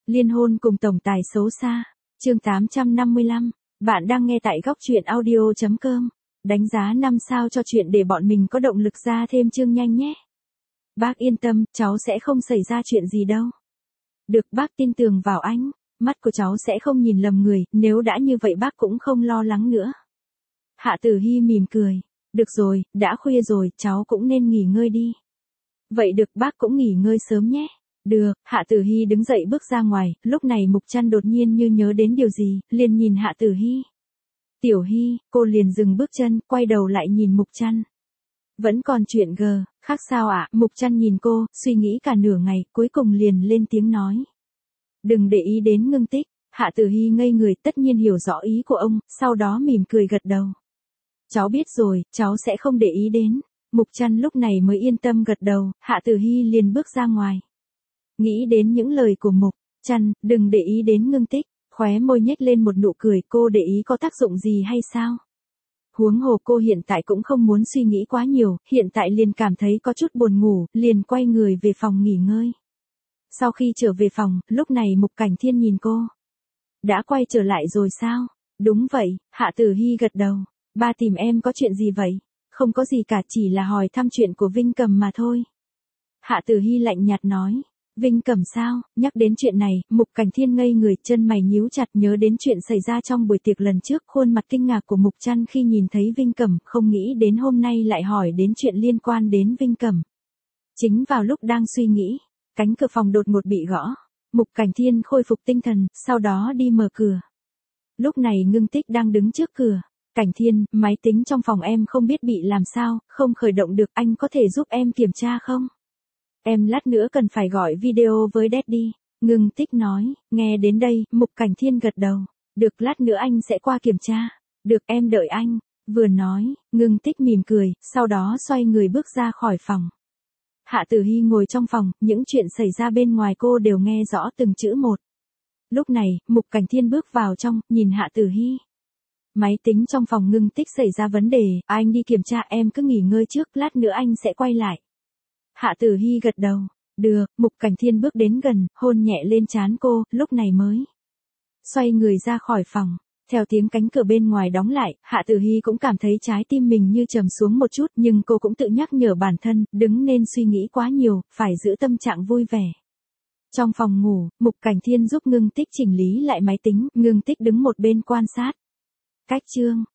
Liên hôn cùng tổng tài xấu xa. Chương 855. Bạn đang nghe tại góc truyện audio.com. Đánh giá 5 sao cho chuyện để bọn mình có động lực ra thêm chương nhanh nhé. Bác yên tâm, cháu sẽ không xảy ra chuyện gì đâu. Được, bác tin tưởng vào anh. Mắt của cháu sẽ không nhìn lầm người, nếu đã như vậy bác cũng không lo lắng nữa. Hạ Tử Hy mỉm cười. Được rồi, đã khuya rồi, cháu cũng nên nghỉ ngơi đi. Vậy được, bác cũng nghỉ ngơi sớm nhé. Được, Hạ Tử Hy đứng dậy bước ra ngoài, lúc này Mục Trăn đột nhiên như nhớ đến điều gì, liền nhìn Hạ Tử Hy. Tiểu Hy, cô liền dừng bước chân, quay đầu lại nhìn Mục Trăn. Vẫn còn chuyện khác sao ạ? Mục Trăn nhìn cô, suy nghĩ cả nửa ngày, cuối cùng liền lên tiếng nói. Đừng để ý đến Ngưng Tích. Hạ Tử Hy ngây người, tất nhiên hiểu rõ ý của ông, sau đó mỉm cười gật đầu. Cháu biết rồi, cháu sẽ không để ý đến. Mục Trăn lúc này mới yên tâm gật đầu, Hạ Tử Hy liền bước ra ngoài. Nghĩ đến những lời của Mục Trăn, đừng để ý đến Ngưng Tích, khóe môi nhếch lên một nụ cười, cô để ý có tác dụng gì hay sao? Huống hồ cô hiện tại cũng không muốn suy nghĩ quá nhiều, hiện tại liền cảm thấy có chút buồn ngủ, liền quay người về phòng nghỉ ngơi. Sau khi trở về phòng, lúc này Mục Cảnh Thiên nhìn cô. Đã quay trở lại rồi sao? Đúng vậy, Hạ Tử Hy gật đầu. Ba tìm em có chuyện gì vậy? Không có gì cả, chỉ là hỏi thăm chuyện của Vinh Cầm mà thôi. Hạ Tử Hy lạnh nhạt nói. Vinh Cầm sao? Nhắc đến chuyện này, Mục Cảnh Thiên ngây người, chân mày nhíu chặt, nhớ đến chuyện xảy ra trong buổi tiệc lần trước, khuôn mặt kinh ngạc của Mục Trăn khi nhìn thấy Vinh Cầm, không nghĩ đến hôm nay lại hỏi đến chuyện liên quan đến Vinh Cầm. Chính vào lúc đang suy nghĩ, cánh cửa phòng đột ngột bị gõ. Mục Cảnh Thiên khôi phục tinh thần, sau đó đi mở cửa. Lúc này Ngưng Tích đang đứng trước cửa. Cảnh Thiên, máy tính trong phòng em không biết bị làm sao, không khởi động được, anh có thể giúp em kiểm tra không? Em lát nữa cần phải gọi video với Daddy. Ngưng Tích nói. Nghe đến đây, Mục Cảnh Thiên gật đầu. Được, lát nữa anh sẽ qua kiểm tra. Được, em đợi anh. Vừa nói, Ngưng Tích mỉm cười, sau đó xoay người bước ra khỏi phòng. Hạ Tử Hy ngồi trong phòng, những chuyện xảy ra bên ngoài cô đều nghe rõ từng chữ một. Lúc này, Mục Cảnh Thiên bước vào trong, nhìn Hạ Tử Hy. Máy tính trong phòng Ngưng Tích xảy ra vấn đề, anh đi kiểm tra, em cứ nghỉ ngơi trước, lát nữa anh sẽ quay lại. Hạ Tử Hy gật đầu. Được, Mục Cảnh Thiên bước đến gần, hôn nhẹ lên trán cô, lúc này mới xoay người ra khỏi phòng. Theo tiếng cánh cửa bên ngoài đóng lại, Hạ Tử Hy cũng cảm thấy trái tim mình như trầm xuống một chút, nhưng cô cũng tự nhắc nhở bản thân, đứng nên suy nghĩ quá nhiều, phải giữ tâm trạng vui vẻ. Trong phòng ngủ, Mục Cảnh Thiên giúp Ngưng Tích chỉnh lý lại máy tính, Ngưng Tích đứng một bên quan sát. Cách chương